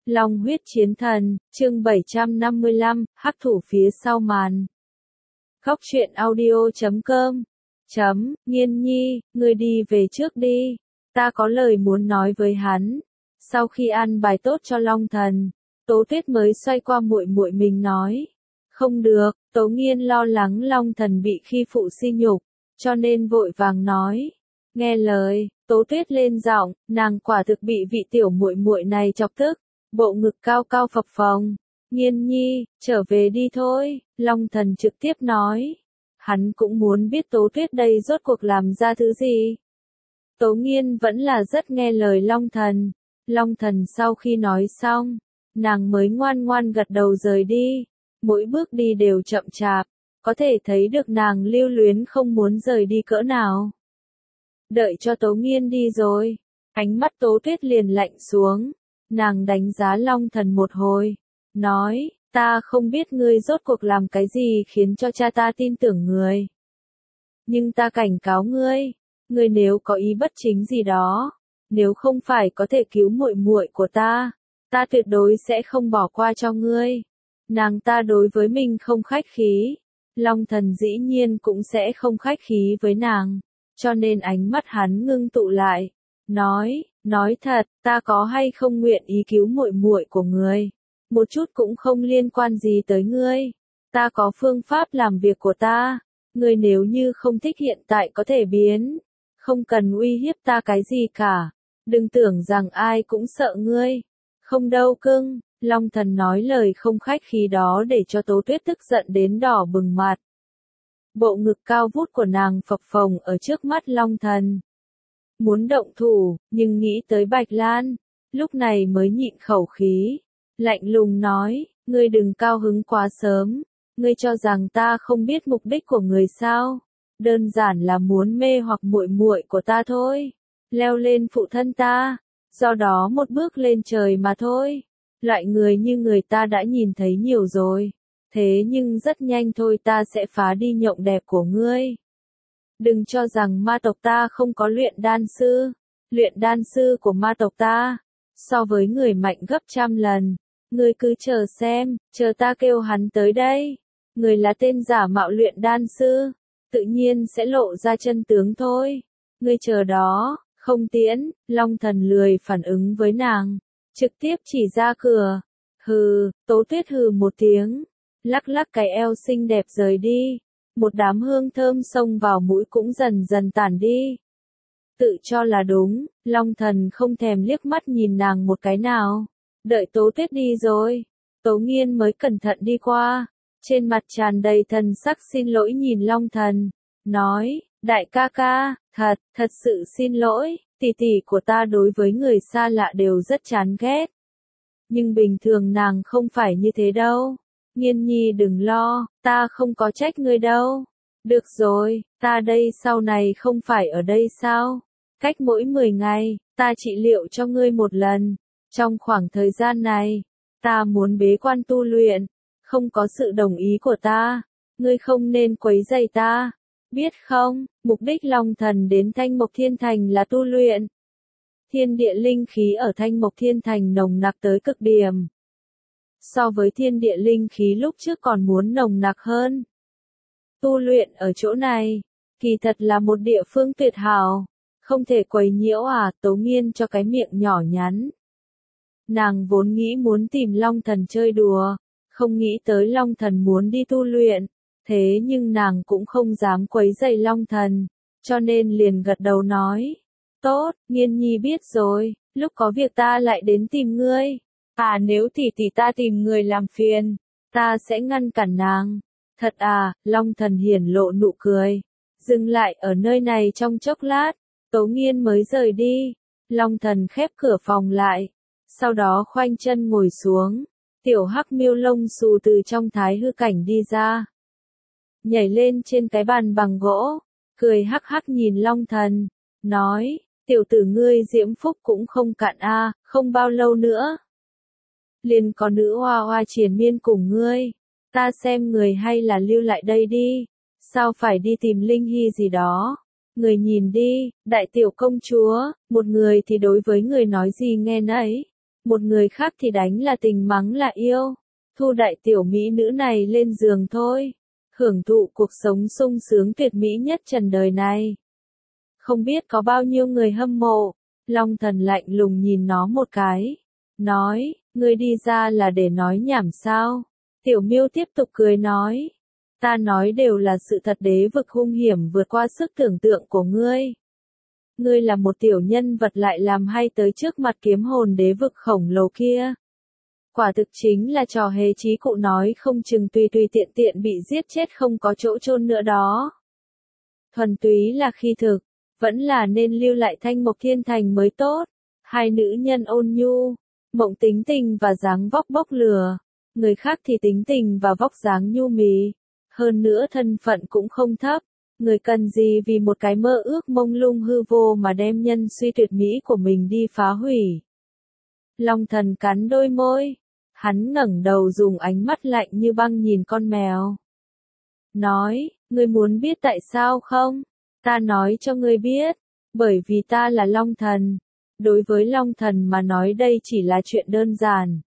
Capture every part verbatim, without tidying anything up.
Long huyết chiến thần, chương bảy trăm năm mươi lăm, hắc thủ phía sau màn. Góc truyện audio chấm com. Chấm, Nghiên Nhi, ngươi đi về trước đi. Ta có lời muốn nói với hắn. Sau khi ăn bài tốt cho Long Thần, Tố Tuyết mới xoay qua muội muội mình nói. Không được, Tố Nghiên lo lắng Long Thần bị khi phụ si nhục, cho nên vội vàng nói. Nghe lời, Tố Tuyết lên giọng, nàng quả thực bị vị tiểu muội muội này chọc tức, bộ ngực cao cao phập phồng. Nghiên Nhi, trở về đi thôi, Long Thần trực tiếp nói. Hắn cũng muốn biết Tố Tuyết đây rốt cuộc làm ra thứ gì. Tố Nghiên vẫn là rất nghe lời Long Thần. Long Thần sau khi nói xong, nàng mới ngoan ngoan gật đầu rời đi. Mỗi bước đi đều chậm chạp, có thể thấy được nàng lưu luyến không muốn rời đi cỡ nào. Đợi cho Tố Nghiên đi rồi, ánh mắt Tố Tuyết liền lạnh xuống. Nàng đánh giá Long Thần một hồi, nói, ta không biết ngươi rốt cuộc làm cái gì khiến cho cha ta tin tưởng người. Nhưng ta cảnh cáo ngươi, ngươi nếu có ý bất chính gì đó, nếu không phải có thể cứu muội muội của ta, ta tuyệt đối sẽ không bỏ qua cho ngươi. Nàng ta đối với mình không khách khí, Long Thần dĩ nhiên cũng sẽ không khách khí với nàng, cho nên ánh mắt hắn ngưng tụ lại, nói, nói thật, ta có hay không nguyện ý cứu muội muội của ngươi, một chút cũng không liên quan gì tới ngươi. Ta có phương pháp làm việc của ta, ngươi nếu như không thích hiện tại có thể biến, không cần uy hiếp ta cái gì cả. Đừng tưởng rằng ai cũng sợ ngươi. Không đâu cưng, Long Thần nói lời không khách khí đó để cho Tố Tuyết tức giận đến đỏ bừng mặt. Bộ ngực cao vút của nàng phập phồng ở trước mắt Long Thần. Muốn động thủ, nhưng nghĩ tới Bạch Lan, lúc này mới nhịn khẩu khí. Lạnh lùng nói, ngươi đừng cao hứng quá sớm, ngươi cho rằng ta không biết mục đích của người sao? Đơn giản là muốn mê hoặc muội muội của ta thôi. Leo lên phụ thân ta, do đó một bước lên trời mà thôi. Loại người như người ta đã nhìn thấy nhiều rồi, thế nhưng rất nhanh thôi ta sẽ phá đi nhộng đẹp của ngươi. Đừng cho rằng ma tộc ta không có luyện đan sư, luyện đan sư của ma tộc ta, so với người mạnh gấp trăm lần. Ngươi cứ chờ xem, chờ ta kêu hắn tới đây. Người là tên giả mạo luyện đan sư, tự nhiên sẽ lộ ra chân tướng thôi. Ngươi chờ đó. Không tiễn, Long Thần lười phản ứng với nàng, trực tiếp chỉ ra cửa. Hừ, Tố Tuyết hừ một tiếng, lắc lắc cái eo xinh đẹp rời đi. Một đám hương thơm xông vào mũi cũng dần dần tản đi. Tự cho là đúng, Long Thần không thèm liếc mắt nhìn nàng một cái nào. Đợi Tố Tuyết đi rồi, Tố Nghiên mới cẩn thận đi qua, trên mặt tràn đầy thần sắc xin lỗi nhìn Long Thần, nói, đại ca ca, thật, thật sự xin lỗi, tỷ tỷ của ta đối với người xa lạ đều rất chán ghét. Nhưng bình thường nàng không phải như thế đâu. Nghiên Nhi đừng lo, ta không có trách ngươi đâu. Được rồi, ta đây sau này không phải ở đây sao? Cách mỗi mười ngày, ta trị liệu cho ngươi một lần. Trong khoảng thời gian này, ta muốn bế quan tu luyện, không có sự đồng ý của ta, ngươi không nên quấy rầy ta. Biết không, mục đích Long Thần đến Thanh Mộc Thiên Thành là tu luyện. Thiên địa linh khí ở Thanh Mộc Thiên Thành nồng nặc tới cực điểm. So với thiên địa linh khí lúc trước còn muốn nồng nặc hơn. Tu luyện ở chỗ này, kỳ thật là một địa phương tuyệt hảo, không thể quấy nhiễu à, Tố Nghiên cho cái miệng nhỏ nhắn. Nàng vốn nghĩ muốn tìm Long Thần chơi đùa, không nghĩ tới Long Thần muốn đi tu luyện. Thế nhưng nàng cũng không dám quấy rầy Long Thần, cho nên liền gật đầu nói. Tốt, Nghiên Nhi biết rồi, lúc có việc ta lại đến tìm ngươi. À nếu tỷ tỷ ta tìm người làm phiền, ta sẽ ngăn cản nàng. Thật à, Long Thần hiển lộ nụ cười. Dừng lại ở nơi này trong chốc lát, Tố Nghiên mới rời đi. Long Thần khép cửa phòng lại, sau đó khoanh chân ngồi xuống. Tiểu hắc miêu lông xù từ trong thái hư cảnh đi ra. Nhảy lên trên cái bàn bằng gỗ, cười hắc hắc nhìn Long Thần, nói, tiểu tử ngươi diễm phúc cũng không cạn a, à, không bao lâu nữa. Liền có nữ hoa hoa triền miên cùng ngươi, ta xem người hay là lưu lại đây đi, sao phải đi tìm Linh Hy gì đó. Người nhìn đi, đại tiểu công chúa, một người thì đối với người nói gì nghe nấy, một người khác thì đánh là tình mắng là yêu. Thu đại tiểu mỹ nữ này lên giường thôi. Hưởng thụ cuộc sống sung sướng tuyệt mỹ nhất trần đời này. Không biết có bao nhiêu người hâm mộ. Long Thần lạnh lùng nhìn nó một cái. Nói, ngươi đi ra là để nói nhảm sao? Tiểu Miêu tiếp tục cười nói. Ta nói đều là sự thật, đế vực hung hiểm vượt qua sức tưởng tượng của ngươi. Ngươi là một tiểu nhân vật lại làm hay tới trước mặt kiếm hồn đế vực khổng lồ kia. Quả thực chính là trò hề trí cụ, nói không chừng tùy tùy tiện tiện bị giết chết không có chỗ chôn nữa đó. Thuần túy là khi thực, vẫn là nên lưu lại Thanh Mộc Thiên Thành mới tốt. Hai nữ nhân ôn nhu, Mộng tính tình và dáng vóc bốc lửa, người khác thì tính tình và vóc dáng nhu mì, hơn nữa thân phận cũng không thấp. Người cần gì vì một cái mơ ước mông lung hư vô mà đem nhân suy tuyệt mỹ của mình đi phá hủy. Long Thần cắn đôi môi, hắn ngẩng đầu dùng ánh mắt lạnh như băng nhìn con mèo. Nói, ngươi muốn biết tại sao không? Ta nói cho ngươi biết, bởi vì ta là Long Thần. Đối với Long Thần mà nói đây chỉ là chuyện đơn giản.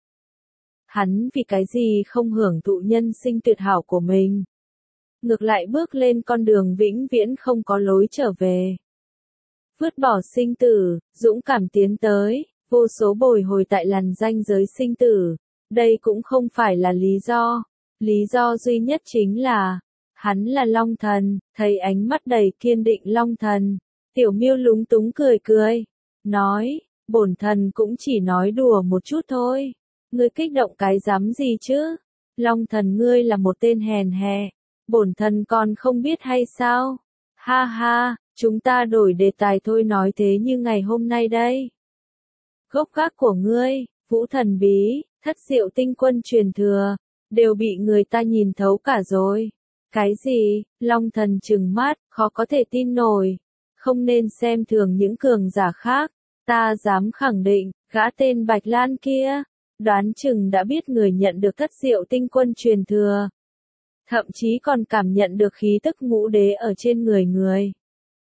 Hắn vì cái gì không hưởng thụ nhân sinh tuyệt hảo của mình? Ngược lại bước lên con đường vĩnh viễn không có lối trở về. Vứt bỏ sinh tử, dũng cảm tiến tới, vô số bồi hồi tại làn ranh giới sinh tử. Đây cũng không phải là lý do. Lý do duy nhất chính là, hắn là Long Thần. Thấy ánh mắt đầy kiên định Long Thần, Tiểu Miêu lúng túng cười cười. Nói, bổn thần cũng chỉ nói đùa một chút thôi. Ngươi kích động cái dám gì chứ? Long Thần ngươi là một tên hèn hè. Bổn thần còn không biết hay sao? Ha ha, chúng ta đổi đề tài thôi, nói thế như ngày hôm nay đây. Gốc gác của ngươi, Vũ Thần Bí, Thất Diệu Tinh Quân truyền thừa, đều bị người ta nhìn thấu cả rồi. Cái gì? Long Thần trừng mắt, khó có thể tin nổi. Không nên xem thường những cường giả khác. Ta dám khẳng định, gã tên Bạch Lan kia, đoán chừng đã biết người nhận được Thất Diệu Tinh Quân truyền thừa. Thậm chí còn cảm nhận được khí tức ngũ đế ở trên người người.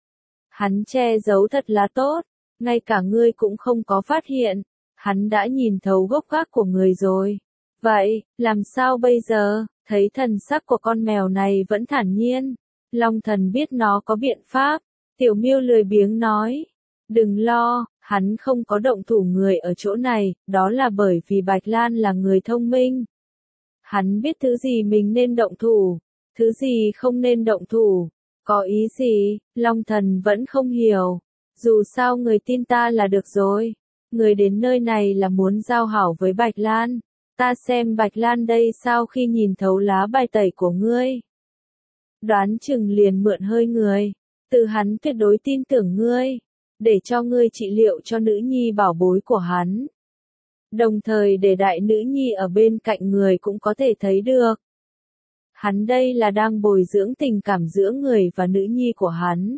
Hắn che giấu thật là tốt, ngay cả ngươi cũng không có phát hiện. Hắn đã nhìn thấu gốc gác của người rồi. Vậy, làm sao bây giờ? Thấy thần sắc của con mèo này vẫn thản nhiên. Long Thần biết nó có biện pháp. Tiểu Miêu lười biếng nói. Đừng lo, hắn không có động thủ người ở chỗ này, đó là bởi vì Bạch Lan là người thông minh. Hắn biết thứ gì mình nên động thủ, thứ gì không nên động thủ. Có ý gì? Long Thần vẫn không hiểu. Dù sao người tin ta là được rồi. Người đến nơi này là muốn giao hảo với Bạch Lan. Ta xem Bạch Lan đây sau khi nhìn thấu lá bài tẩy của ngươi. Đoán chừng liền mượn hơi người. Từ hắn tuyệt đối tin tưởng ngươi. Để cho ngươi trị liệu cho nữ nhi bảo bối của hắn. Đồng thời để đại nữ nhi ở bên cạnh người cũng có thể thấy được. Hắn đây là đang bồi dưỡng tình cảm giữa người và nữ nhi của hắn.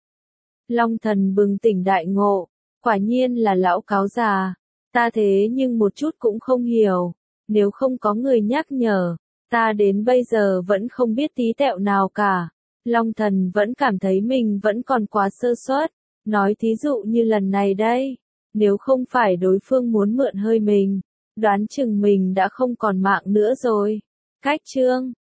Long Thần bừng tỉnh đại ngộ. Quả nhiên là lão cáo già. Ta thế nhưng một chút cũng không hiểu. Nếu không có người nhắc nhở, ta đến bây giờ vẫn không biết tí tẹo nào cả. Long Thần vẫn cảm thấy mình vẫn còn quá sơ suất. Nói thí dụ như lần này đây. Nếu không phải đối phương muốn mượn hơi mình, đoán chừng mình đã không còn mạng nữa rồi. Cách chương